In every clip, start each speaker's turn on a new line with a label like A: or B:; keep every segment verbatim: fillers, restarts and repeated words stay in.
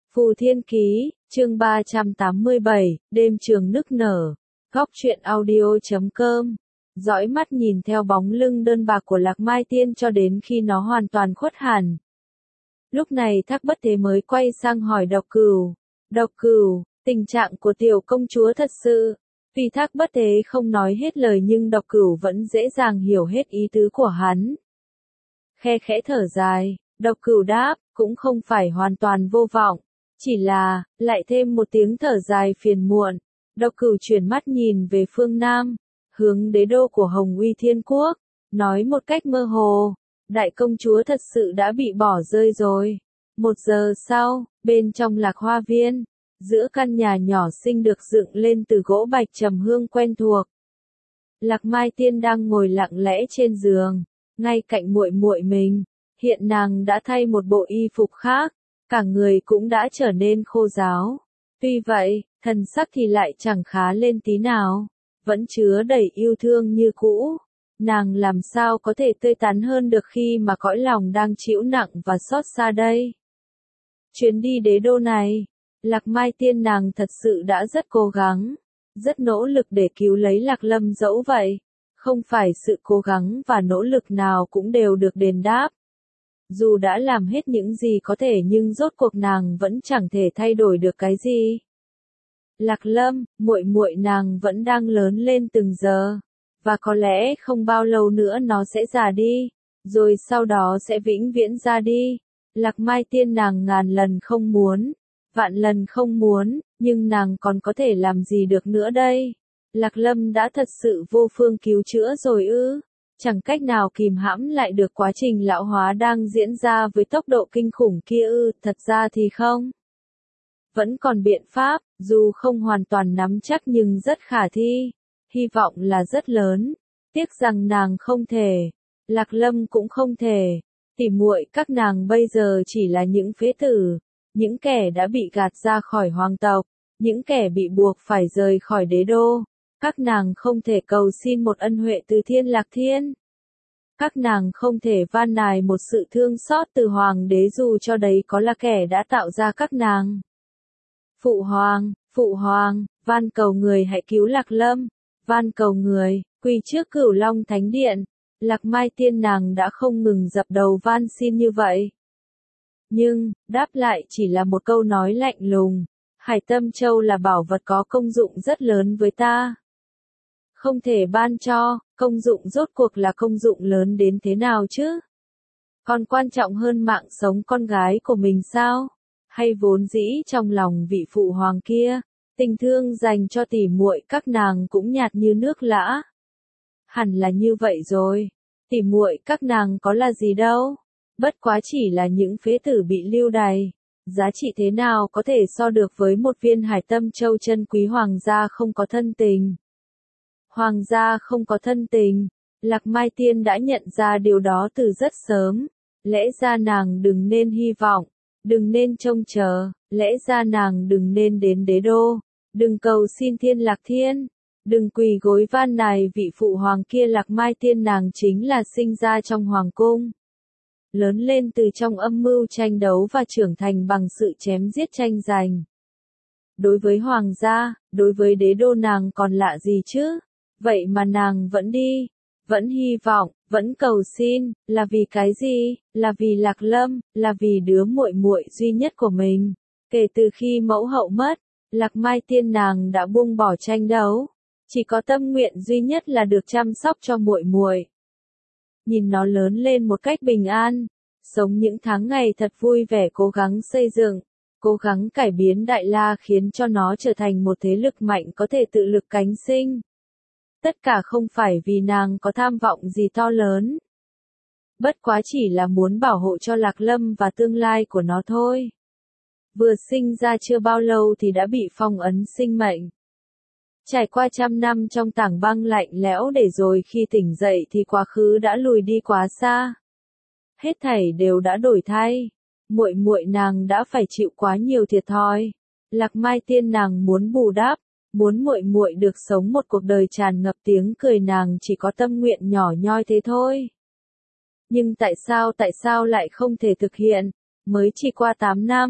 A: Phù Thiên Ký, chương ba trăm tám mươi bảy, đêm trường nức nở. Góc truyện audio chấm com. Dõi mắt nhìn theo bóng lưng đơn bạc của Lạc Mai Tiên cho đến khi nó hoàn toàn khuất hẳn. Lúc này Thác Bất Thế mới quay sang hỏi Độc Cửu. Độc Cửu, tình trạng của tiểu công chúa thật sự. Vì Thác Bất Thế không nói hết lời nhưng Độc Cửu vẫn dễ dàng hiểu hết ý tứ của hắn. Khe khẽ thở dài, Độc Cửu đáp, cũng không phải hoàn toàn vô vọng. Chỉ là, lại thêm một tiếng thở dài phiền muộn. Độc Cửu chuyển mắt nhìn về phương Nam, hướng đế đô của Hồng Uy Thiên Quốc, nói một cách mơ hồ, đại công chúa thật sự đã bị bỏ rơi rồi. Một giờ sau, bên trong Lạc Hoa Viên, giữa căn nhà nhỏ xinh được dựng lên từ gỗ bạch trầm hương quen thuộc. Lạc Mai Tiên đang ngồi lặng lẽ trên giường, ngay cạnh muội muội mình, hiện nàng đã thay một bộ y phục khác. Cả người cũng đã trở nên khô ráo. Tuy vậy, thần sắc thì lại chẳng khá lên tí nào, vẫn chứa đầy yêu thương như cũ. Nàng làm sao có thể tươi tắn hơn được khi mà cõi lòng đang chịu nặng và xót xa đây. Chuyến đi đế đô này, Lạc Mai Tiên nàng thật sự đã rất cố gắng, rất nỗ lực để cứu lấy Lạc Lâm dẫu vậy. Không phải sự cố gắng và nỗ lực nào cũng đều được đền đáp. Dù đã làm hết những gì có thể nhưng rốt cuộc nàng vẫn chẳng thể thay đổi được cái gì. Lạc Lâm, muội muội nàng vẫn đang lớn lên từng giờ, và có lẽ không bao lâu nữa nó sẽ già đi, rồi sau đó sẽ vĩnh viễn ra đi. Lạc Mai Tiên nàng ngàn lần không muốn, vạn lần không muốn, nhưng nàng còn có thể làm gì được nữa đây? Lạc Lâm đã thật sự vô phương cứu chữa rồi ư? Chẳng cách nào kìm hãm lại được quá trình lão hóa đang diễn ra với tốc độ kinh khủng kia ư, thật ra thì không. Vẫn còn biện pháp, dù không hoàn toàn nắm chắc nhưng rất khả thi, hy vọng là rất lớn, tiếc rằng nàng không thể, Lạc Lâm cũng không thể, tỉ muội các nàng bây giờ chỉ là những phế tử, những kẻ đã bị gạt ra khỏi hoàng tộc, những kẻ bị buộc phải rời khỏi đế đô. Các nàng không thể cầu xin một ân huệ từ Thiên Lạc Thiên. Các nàng không thể van nài một sự thương xót từ Hoàng đế dù cho đấy có là kẻ đã tạo ra các nàng. Phụ Hoàng, Phụ Hoàng, van cầu người hãy cứu Lạc Lâm, van cầu người, quỳ trước Cửu Long Thánh Điện. Lạc Mai Tiên nàng đã không ngừng dập đầu van xin như vậy. Nhưng, đáp lại chỉ là một câu nói lạnh lùng. Hải Tâm Châu là bảo vật có công dụng rất lớn với ta. Không thể ban cho, công dụng rốt cuộc là công dụng lớn đến thế nào chứ? Còn quan trọng hơn mạng sống con gái của mình sao? Hay vốn dĩ trong lòng vị phụ hoàng kia, tình thương dành cho tỉ muội các nàng cũng nhạt như nước lã. Hẳn là như vậy rồi, tỉ muội các nàng có là gì đâu, bất quá chỉ là những phế tử bị lưu đày. Giá trị thế nào có thể so được với một viên Hải Tâm Châu chân quý hoàng gia không có thân tình? Hoàng gia không có thân tình, Lạc Mai Tiên đã nhận ra điều đó từ rất sớm. Lẽ ra nàng đừng nên hy vọng, đừng nên trông chờ, lẽ ra nàng đừng nên đến đế đô, đừng cầu xin Thiên Lạc Thiên, đừng quỳ gối van nài vị phụ hoàng kia. Lạc Mai Tiên nàng chính là sinh ra trong hoàng cung, lớn lên từ trong âm mưu tranh đấu và trưởng thành bằng sự chém giết tranh giành. Đối với hoàng gia, đối với đế đô nàng còn lạ gì chứ? Vậy mà nàng vẫn đi, vẫn hy vọng, vẫn cầu xin, là vì cái gì? Là vì Lạc Lâm, là vì đứa muội muội duy nhất của mình. Kể từ khi mẫu hậu mất, Lạc Mai Tiên nàng đã buông bỏ tranh đấu, chỉ có tâm nguyện duy nhất là được chăm sóc cho muội muội. Nhìn nó lớn lên một cách bình an, sống những tháng ngày thật vui vẻ, cố gắng xây dựng, cố gắng cải biến Đại La khiến cho nó trở thành một thế lực mạnh có thể tự lực cánh sinh. Tất cả không phải vì nàng có tham vọng gì to lớn. Bất quá chỉ là muốn bảo hộ cho Lạc Lâm và tương lai của nó thôi. Vừa sinh ra chưa bao lâu thì đã bị phong ấn sinh mệnh. Trải qua trăm năm trong tảng băng lạnh lẽo để rồi khi tỉnh dậy thì quá khứ đã lùi đi quá xa. Hết thảy đều đã đổi thay. Muội muội nàng đã phải chịu quá nhiều thiệt thòi. Lạc Mai Tiên nàng muốn bù đắp, muốn muội muội được sống một cuộc đời tràn ngập tiếng cười, nàng chỉ có tâm nguyện nhỏ nhoi thế thôi. Nhưng tại sao tại sao lại không thể thực hiện? Mới chỉ qua tám năm,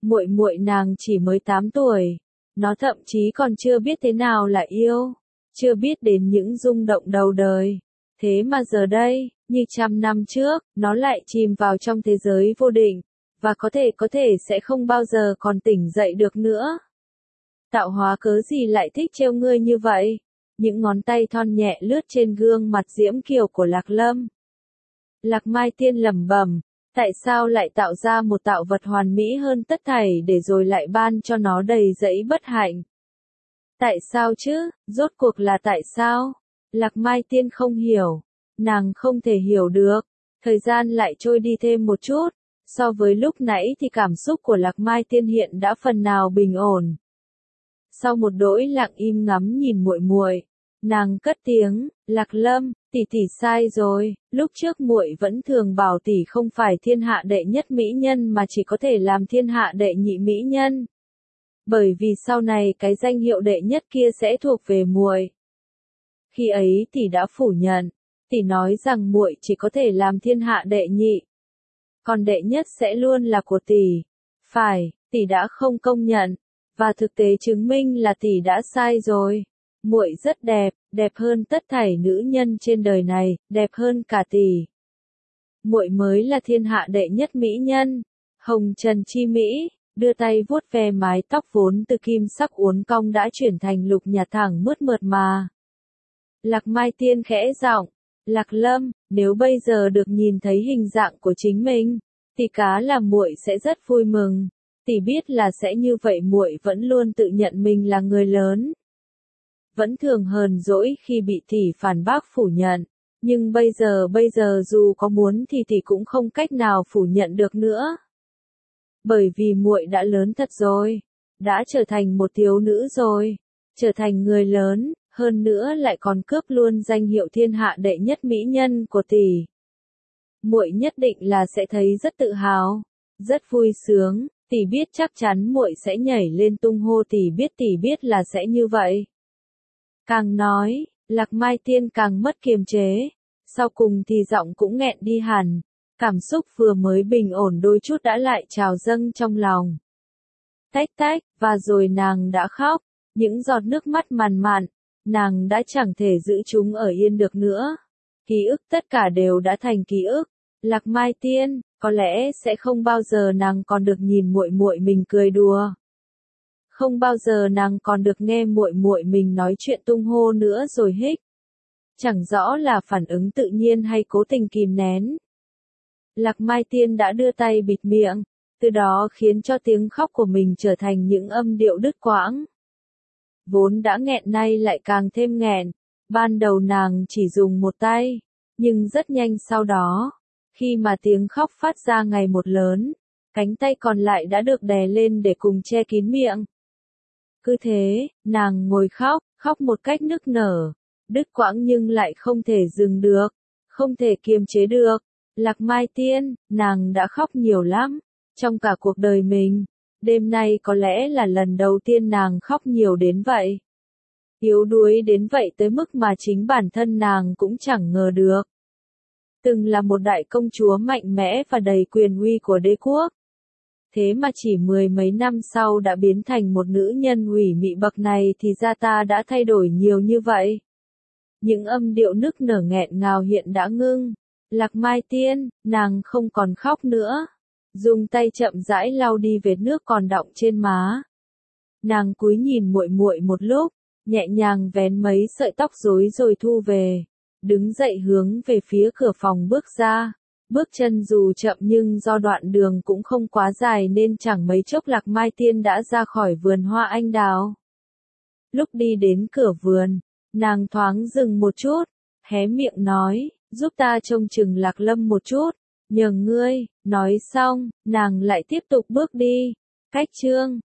A: Muội muội nàng chỉ mới tám tuổi, nó thậm chí còn chưa biết thế nào là yêu, chưa biết đến những rung động đầu đời. Thế mà giờ đây, như trăm năm trước, nó lại chìm vào trong thế giới vô định, và có thể có thể sẽ không bao giờ còn tỉnh dậy được nữa. Tạo hóa cớ gì lại thích trêu ngươi như vậy? Những ngón tay thon nhẹ lướt trên gương mặt diễm kiều của Lạc Lâm. Lạc Mai Tiên lẩm bẩm, tại sao lại tạo ra một tạo vật hoàn mỹ hơn tất thảy để rồi lại ban cho nó đầy dẫy bất hạnh? Tại sao chứ, rốt cuộc là tại sao? Lạc Mai Tiên không hiểu, nàng không thể hiểu được. Thời gian lại trôi đi thêm một chút, so với lúc nãy thì cảm xúc của Lạc Mai Tiên hiện đã phần nào bình ổn. Sau một đỗi lặng im ngắm nhìn muội muội, nàng cất tiếng, Lạc Lâm, tỷ tỷ sai rồi, lúc trước muội vẫn thường bảo tỷ không phải thiên hạ đệ nhất mỹ nhân mà chỉ có thể làm thiên hạ đệ nhị mỹ nhân. Bởi vì sau này cái danh hiệu đệ nhất kia sẽ thuộc về muội. Khi ấy tỷ đã phủ nhận, tỷ nói rằng muội chỉ có thể làm thiên hạ đệ nhị, còn đệ nhất sẽ luôn là của tỷ. Phải, tỷ đã không công nhận, và thực tế chứng minh là tỷ đã sai rồi. Muội rất đẹp, đẹp hơn tất thảy nữ nhân trên đời này, đẹp hơn cả tỷ. Muội mới là thiên hạ đệ nhất mỹ nhân. Hồng Trần Chi Mỹ, đưa tay vuốt ve mái tóc vốn từ kim sắc uốn cong đã chuyển thành lục nhạt thẳng mướt mượt mà. Lạc Mai Tiên khẽ giọng, Lạc Lâm, nếu bây giờ được nhìn thấy hình dạng của chính mình, thì cá là muội sẽ rất vui mừng. Tỷ biết là sẽ như vậy, muội vẫn luôn tự nhận mình là người lớn. Vẫn thường hờn dỗi khi bị tỷ phản bác phủ nhận, nhưng bây giờ bây giờ dù có muốn thì tỷ cũng không cách nào phủ nhận được nữa. Bởi vì muội đã lớn thật rồi, đã trở thành một thiếu nữ rồi, trở thành người lớn, hơn nữa lại còn cướp luôn danh hiệu thiên hạ đệ nhất mỹ nhân của tỷ. Muội nhất định là sẽ thấy rất tự hào, rất vui sướng, tỷ biết chắc chắn muội sẽ nhảy lên tung hô, tỷ biết tỷ biết là sẽ như vậy. Càng nói, Lạc Mai Tiên càng mất kiềm chế, sau cùng thì giọng cũng nghẹn đi hẳn, cảm xúc vừa mới bình ổn đôi chút đã lại trào dâng trong lòng. Tách tách, và rồi nàng đã khóc, những giọt nước mắt màn mạn, nàng đã chẳng thể giữ chúng ở yên được nữa. Ký ức tất cả đều đã thành ký ức. Lạc Mai Tiên, có lẽ sẽ không bao giờ nàng còn được nhìn muội muội mình cười đùa. Không bao giờ nàng còn được nghe muội muội mình nói chuyện tung hô nữa rồi hích. Chẳng rõ là phản ứng tự nhiên hay cố tình kìm nén. Lạc Mai Tiên đã đưa tay bịt miệng, từ đó khiến cho tiếng khóc của mình trở thành những âm điệu đứt quãng. Vốn đã nghẹn nay lại càng thêm nghẹn, ban đầu nàng chỉ dùng một tay, nhưng rất nhanh sau đó, khi mà tiếng khóc phát ra ngày một lớn, cánh tay còn lại đã được đè lên để cùng che kín miệng. Cứ thế, nàng ngồi khóc, khóc một cách nức nở, đứt quãng nhưng lại không thể dừng được, không thể kiềm chế được. Lạc Mai Tiên, nàng đã khóc nhiều lắm, trong cả cuộc đời mình. Đêm nay có lẽ là lần đầu tiên nàng khóc nhiều đến vậy. Yếu đuối đến vậy tới mức mà chính bản thân nàng cũng chẳng ngờ được. Từng là một đại công chúa mạnh mẽ và đầy quyền uy của đế quốc. Thế mà chỉ mười mấy năm sau đã biến thành một nữ nhân ủy mị bậc này thì ra ta đã thay đổi nhiều như vậy. Những âm điệu nức nở nghẹn ngào hiện đã ngưng. Lạc Mai Tiên, nàng không còn khóc nữa. Dùng tay chậm rãi lau đi vệt nước còn đọng trên má. Nàng cúi nhìn muội muội một lúc, nhẹ nhàng vén mấy sợi tóc rối rồi thu về, đứng dậy hướng về phía cửa phòng bước ra. Bước chân dù chậm nhưng do đoạn đường cũng không quá dài nên chẳng mấy chốc Lạc Mai Tiên đã ra khỏi vườn hoa anh đào. Lúc đi đến cửa vườn, nàng thoáng dừng một chút, hé miệng nói, giúp ta trông chừng Lạc Lâm một chút, nhờ ngươi. Nói xong, nàng lại tiếp tục bước đi. Cách chương